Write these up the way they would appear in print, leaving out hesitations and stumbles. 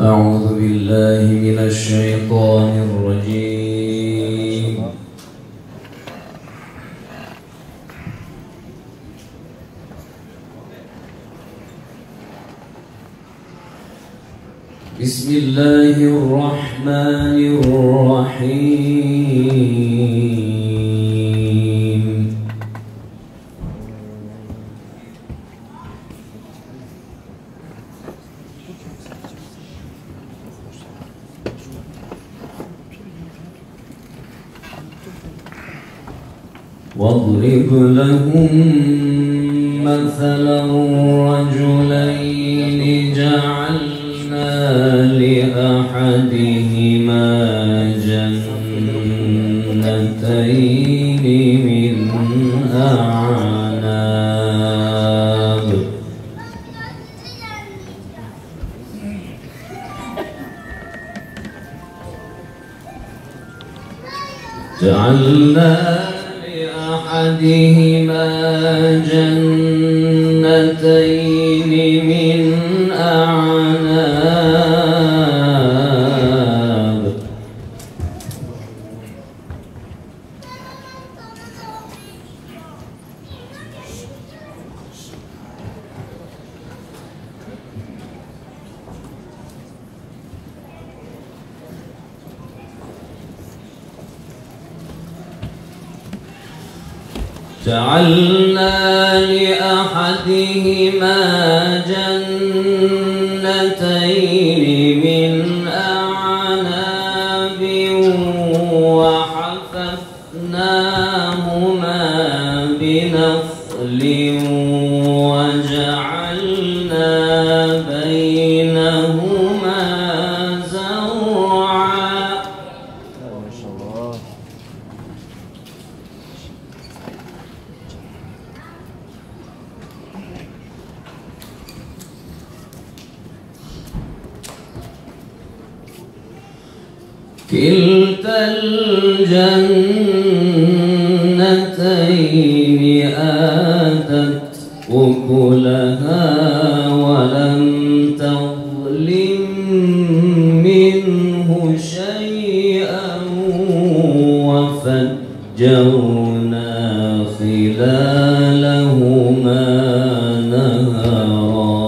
أعوذ بالله من الشيطان الرجيم. بسم الله الرحمن الرحيم. واضرب لهم مثلا رجلين جعلنا لأحدهما جنتين من أعناب أحدهما جنتين من أعناب جعلنا لأحدهما جنتين من أعناب وحففناهما بنخل وجعلنا بينهما زرعا. ما شاء الله. كلتا الجنتين آتت أكلها ولم تظلم منه شيئا وفجرنا خلالهما نهرا.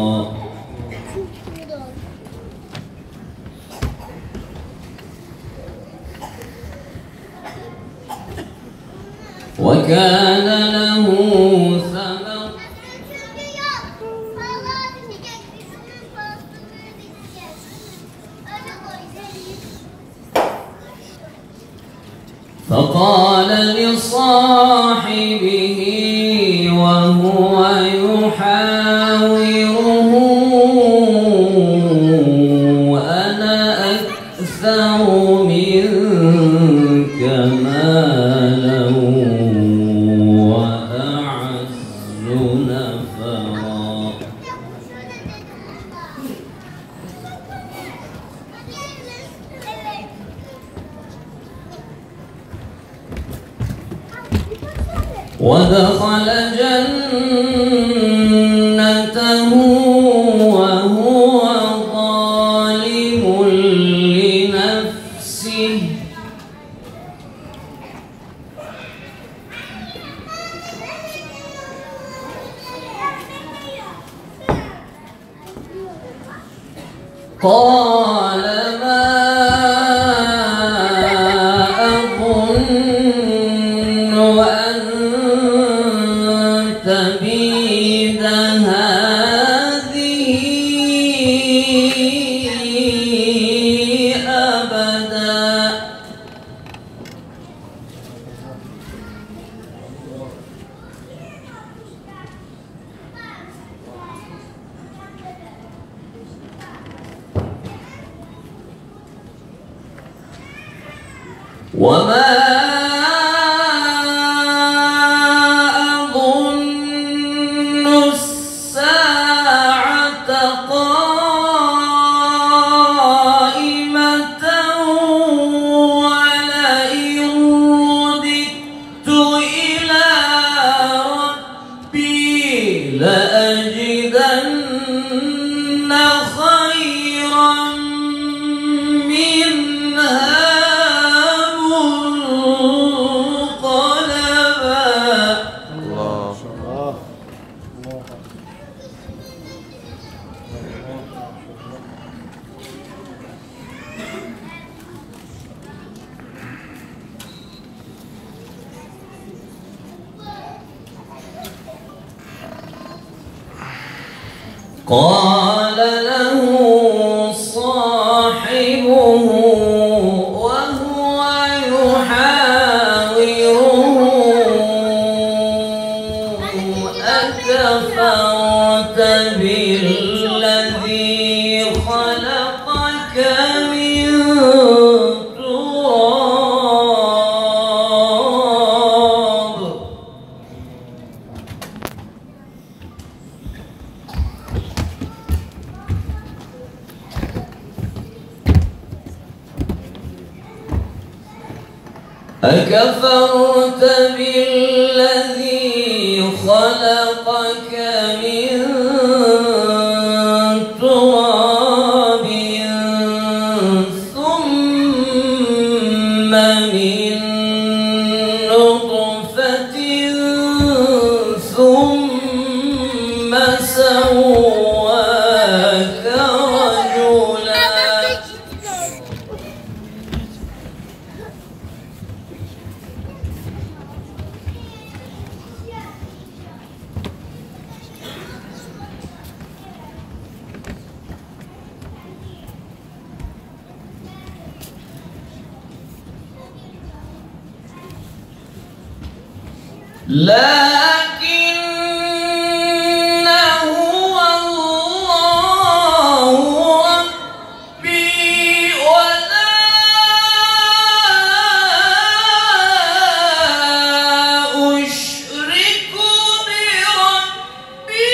وكان له ثمر فقال لصاحبه وهو يحاوره أنا أكثر منك مالا ودخل جنته وهو ظالم لنفسه قال ما أظن أن تبيد هذه أبدا. وما أظن الساعة قائمة ولئن رددت إلى ربي لأجدن خيرا قال له صاحبه وهو يحاوره أكفرت بالذي خلقك من تراب أكفرت بالذي خلقك من تراب ثم من نطفة ثم سواك رجلا لكن هو الله ربي ولا أشرك بربي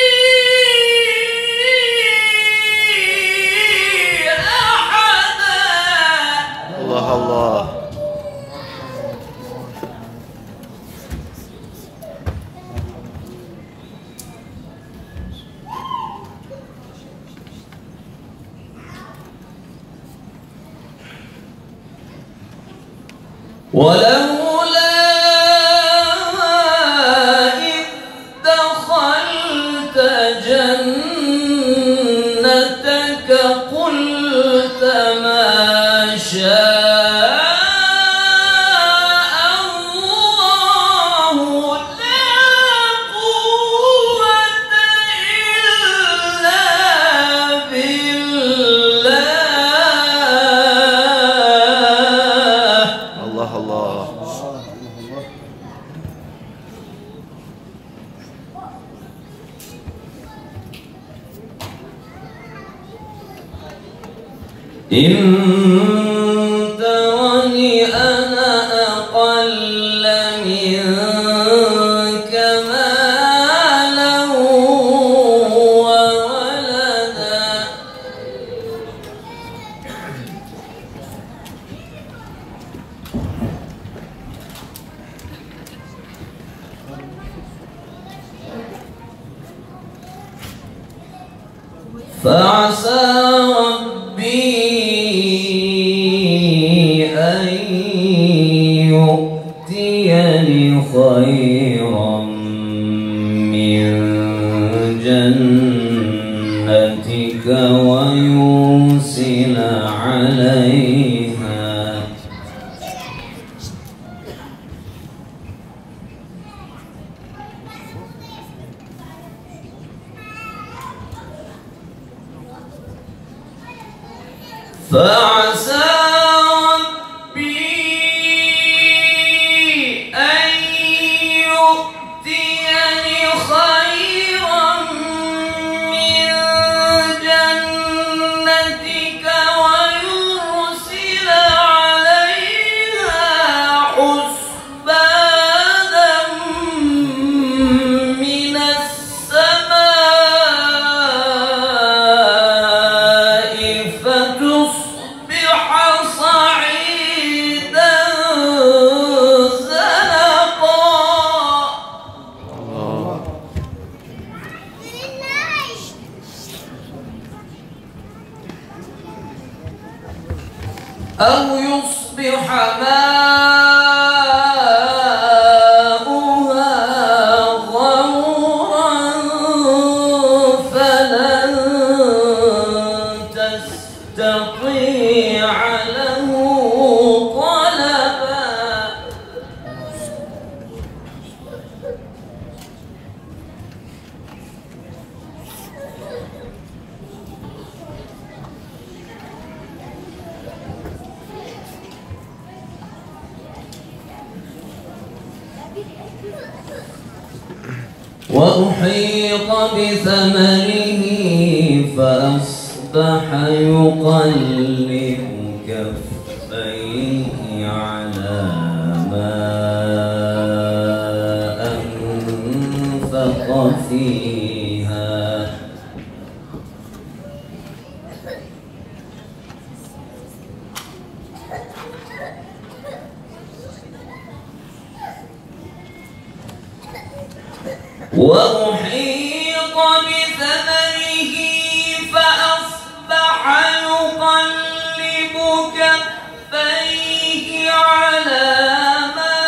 أحدا. الله الله. ولولا إذ دخلت جنتك قلت ما شاء الله لا قوة إلا بالله. الله الله. إن ترني أنا أقل منك مالا وولدا فعسى ربي أن يؤتيني خيرا من جنتك ويرسل عليها فعسى ربي أن يؤتيني خيرا من جنتك ويرسل عليها حسبانا من السماء فتصبح صعيدا زلقا. أو يصبح ماؤها غورا فلن تستطيع له طلبا. وأحيط بثمره فأصبح يقلب كفيه على ما أنفق فيها وأحيط بثمره فأصبح يقلب كفيه على ما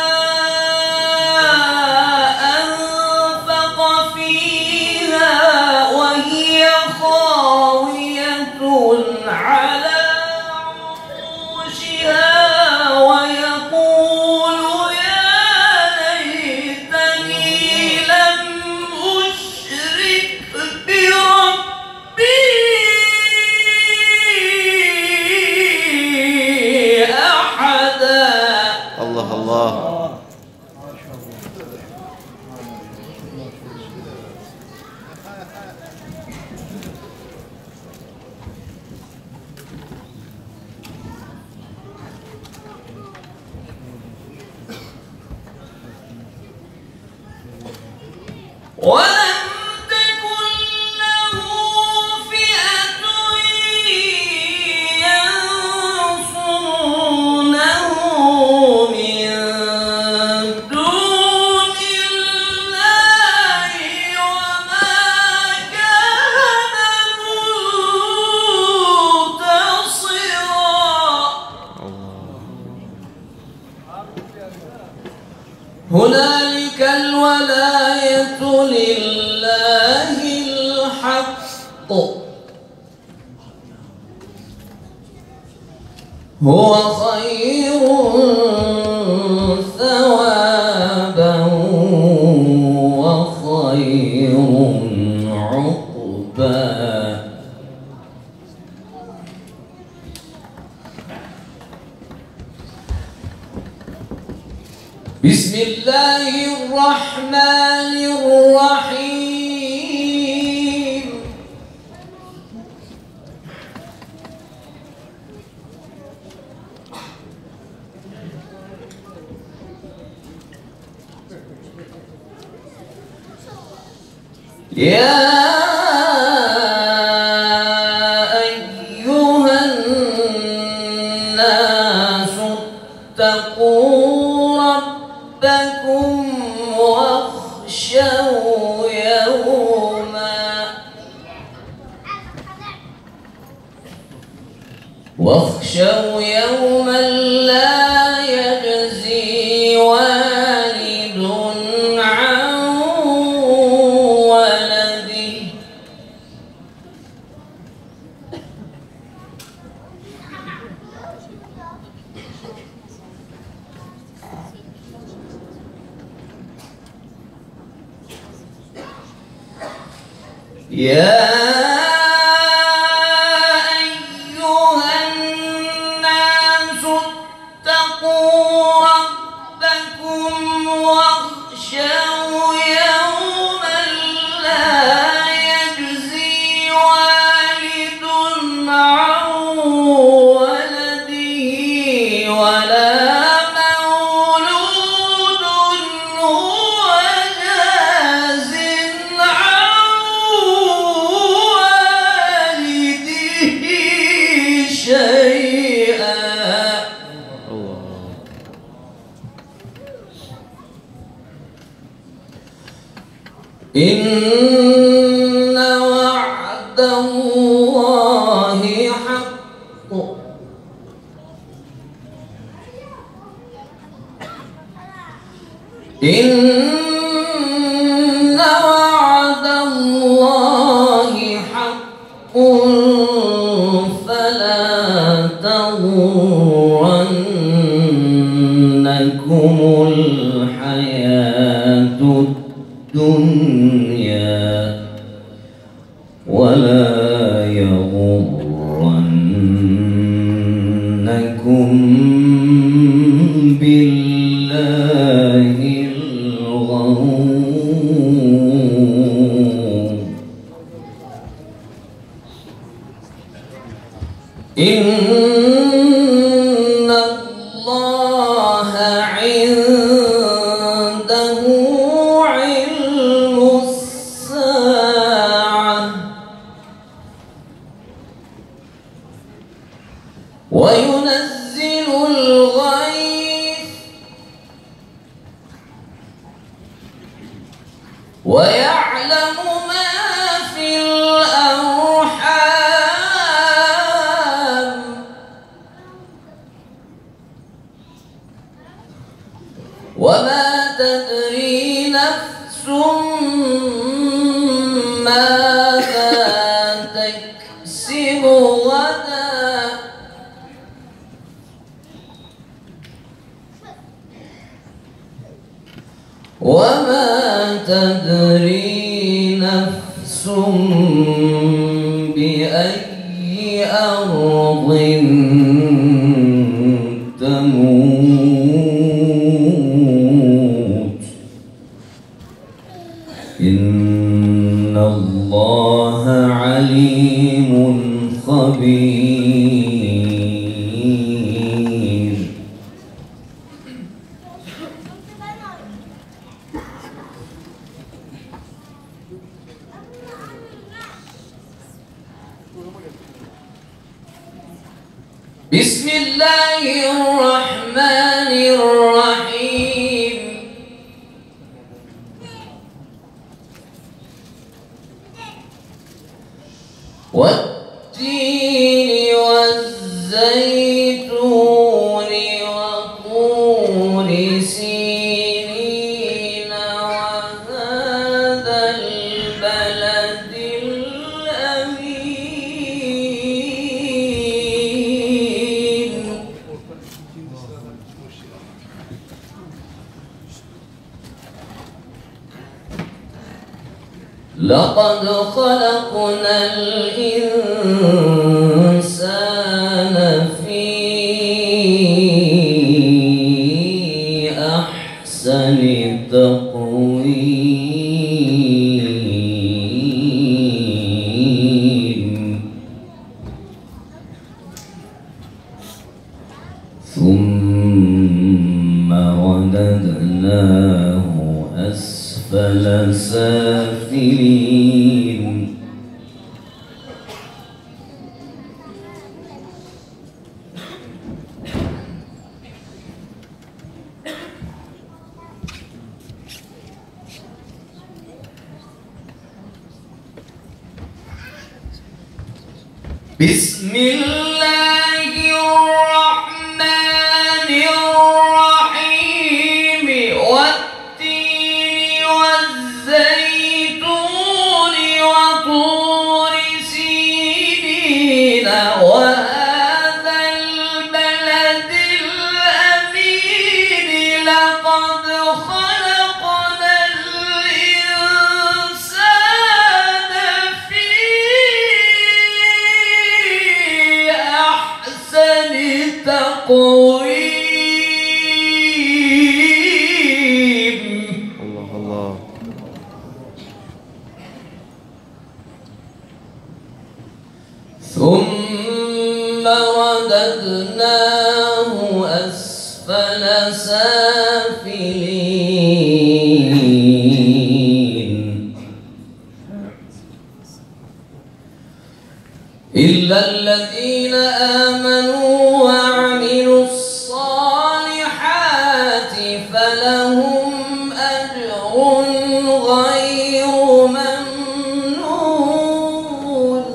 أنفق فيها وهي خاوية على عروشها ويقول يا ليتني لم أشرك بربي أحدا. الله الله. ولم تكن له فئة ينصرونه من دون الله وما كان منتصرا. هنالك الولاية لله الحق هو خير ثوابا وخير عقبا. بسم الله الرحمن الرحيم. يا أيها الناس اتقوا ربكم واخشوا يوما لا يجزي والد عن ولده يا أيها الناس اتقوا ربكم واخشوا يوما لا يجزي والد عن ولده ولا مولود هو جاز عن والده شيئا. إن وعد الله حق إن وعد الله حق فلا تغرنكم الحياة الدنيا ولا يغرنكم بالله الغرور. إن الله عنده علم الساعة وينزل الغيث ويعلم ما في الأرحام وما تدري نفس ماذا تكسب غدا وما تدري نفس بأي أرض تموت إن الله عليم خبير. بسم الله الرحمن الرحيم. والتين والزيتون وطور سينين وهذا البلد الأمين. لقد خلقنا الإنسان في أحسن تقويم ثم رددناه أسفل سافلين. بسم الله الرحمن الرحيم. والتين والزيتون وطور سينين وهذا البلد الأمين. لقد خلقنا الإنسان في أحسن تقويم. الله الله. ثم رددناه أسفل سافلين إلا الذين آمنوا وعملوا الصالحات فلهم أجر غير ممنون.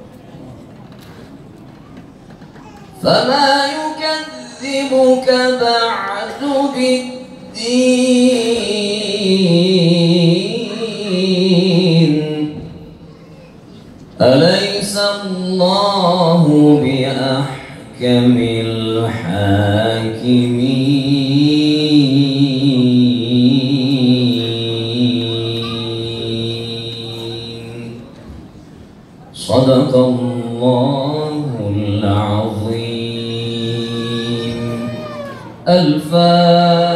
فما يكذبك بعد بالدين أليس الله بأحكم الحاكمين. صدق الله العظيم. الفاتحة.